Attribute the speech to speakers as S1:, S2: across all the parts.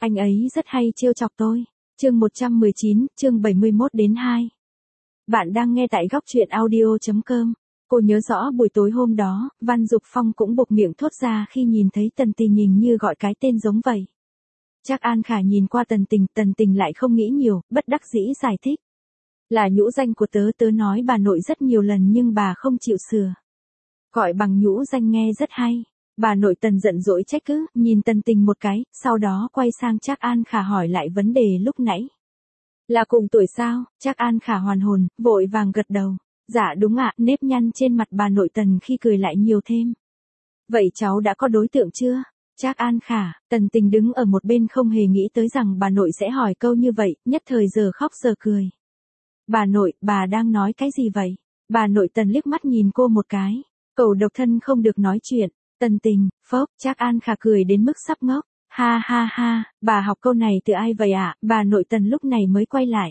S1: Anh ấy rất hay trêu chọc tôi. Chương 119, chương 71-2. Bạn đang nghe tại góc truyện audio.com. Cô nhớ rõ buổi tối hôm đó, Văn Dục Phong cũng buột miệng thốt ra khi nhìn thấy Tần Tình nhìn như gọi cái tên giống vậy. Trác An Khả nhìn qua Tần Tình lại không nghĩ nhiều, bất đắc dĩ giải thích. Là nhũ danh của tớ nói bà nội rất nhiều lần nhưng bà không chịu sửa. Gọi bằng nhũ danh nghe rất hay. Bà nội Tần giận dỗi trách cứ, nhìn Tần Tình một cái, sau đó quay sang Trác An Khả hỏi lại vấn đề lúc nãy. Là cùng tuổi sao? Trác An Khả hoàn hồn, vội vàng gật đầu. Dạ đúng ạ, nếp nhăn trên mặt bà nội Tần khi cười lại nhiều thêm. Vậy cháu đã có đối tượng chưa? Trác An Khả, Tần Tình đứng ở một bên không hề nghĩ tới rằng bà nội sẽ hỏi câu như vậy, nhất thời giờ khóc giờ cười. Bà nội, bà đang nói cái gì vậy? Bà nội Tần liếc mắt nhìn cô một cái. Cậu độc thân không được nói chuyện. Tần Tình, phốc, Trác An Khả cười đến mức sắp ngốc. Ha ha ha, bà học câu này từ ai vậy ạ? Bà nội Tần lúc này mới quay lại.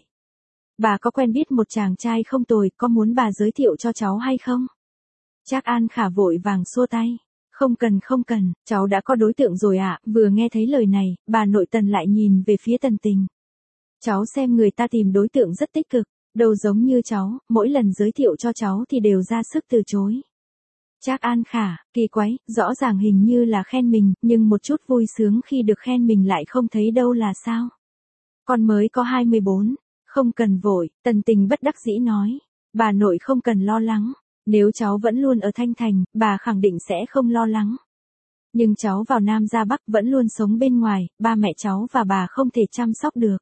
S1: Bà có quen biết một chàng trai không tồi, có muốn bà giới thiệu cho cháu hay không? Trác An Khả vội vàng xua tay. Không cần, cháu đã có đối tượng rồi ạ. Vừa nghe thấy lời này, bà nội Tần lại nhìn về phía Tần Tình. Cháu xem người ta tìm đối tượng rất tích cực, đâu giống như cháu, mỗi lần giới thiệu cho cháu thì đều ra sức từ chối. Trác An Khả, kỳ quái, rõ ràng hình như là khen mình, nhưng một chút vui sướng khi được khen mình lại không thấy đâu là sao. Con mới có 24, không cần vội, Tần Tình bất đắc dĩ nói. Bà nội không cần lo lắng, nếu cháu vẫn luôn ở Thanh Thành, bà khẳng định sẽ không lo lắng. Nhưng cháu vào Nam ra Bắc vẫn luôn sống bên ngoài, ba mẹ cháu và bà không thể chăm sóc được.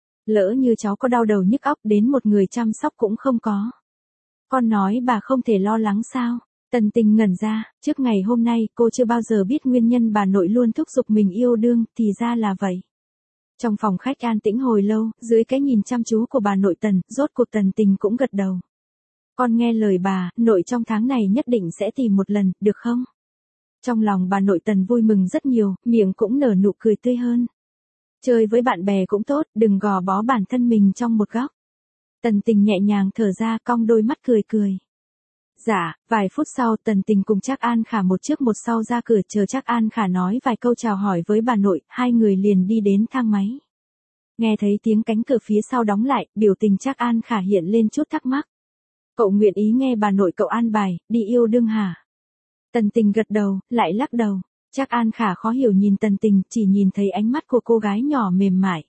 S1: Lỡ như cháu có đau đầu nhức óc đến một người chăm sóc cũng không có. Con nói bà không thể lo lắng sao? Tần Tình ngẩn ra, trước ngày hôm nay cô chưa bao giờ biết nguyên nhân bà nội luôn thúc giục mình yêu đương, thì ra là vậy. Trong phòng khách an tĩnh hồi lâu, dưới cái nhìn chăm chú của bà nội Tần, rốt cuộc Tần Tình cũng gật đầu. Con nghe lời bà, nội trong tháng này nhất định sẽ tìm một lần, được không? Trong lòng bà nội Tần vui mừng rất nhiều, miệng cũng nở nụ cười tươi hơn. Chơi với bạn bè cũng tốt, đừng gò bó bản thân mình trong một góc. Tần Tình nhẹ nhàng thở ra, cong đôi mắt cười cười. Dạ, vài phút sau Tần Tình cùng Trác An Khả một trước một sau ra cửa chờ Trác An Khả nói vài câu chào hỏi với bà nội, hai người liền đi đến thang máy. Nghe thấy tiếng cánh cửa phía sau đóng lại, biểu tình Trác An Khả hiện lên chút thắc mắc. Cậu nguyện ý nghe bà nội cậu an bài, đi yêu đương hả? Tần Tình gật đầu, lại lắc đầu. Trác An Khả khó hiểu nhìn Tần Tình, chỉ nhìn thấy ánh mắt của cô gái nhỏ mềm mại.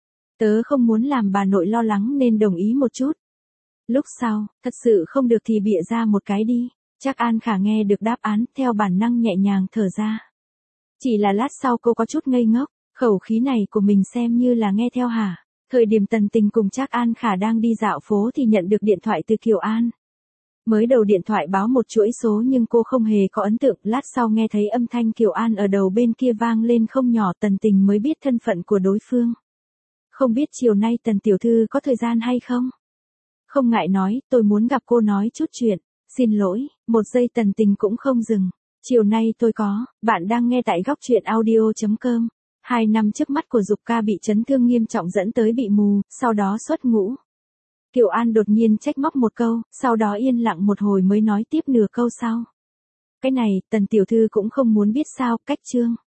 S1: Tớ không muốn làm bà nội lo lắng nên đồng ý một chút. Lúc sau, thật sự không được thì bịa ra một cái đi. Trác An Khả nghe được đáp án, theo bản năng nhẹ nhàng thở ra. Chỉ là lát sau cô có chút ngây ngốc, khẩu khí này của mình xem như là nghe theo hả? Thời điểm Tần Tình cùng Trác An Khả đang đi dạo phố thì nhận được điện thoại từ Kiều An. Mới đầu điện thoại báo một chuỗi số nhưng cô không hề có ấn tượng, lát sau nghe thấy âm thanh Kiều An ở đầu bên kia vang lên không nhỏ, Tần Tình mới biết thân phận của đối phương. Không biết chiều nay Tần tiểu thư có thời gian hay không? Không ngại nói, tôi muốn gặp cô nói chút chuyện. Xin lỗi, một giây Tần Tình cũng không dừng. Chiều nay tôi có, bạn đang nghe tại góc truyện audio.com. 2 năm trước mắt của Dục ca bị chấn thương nghiêm trọng dẫn tới bị mù, sau đó xuất ngũ. Kiều An đột nhiên trách móc một câu, sau đó yên lặng một hồi mới nói tiếp nửa câu sau. Cái này, Tần tiểu thư cũng không muốn biết sao, cách chương.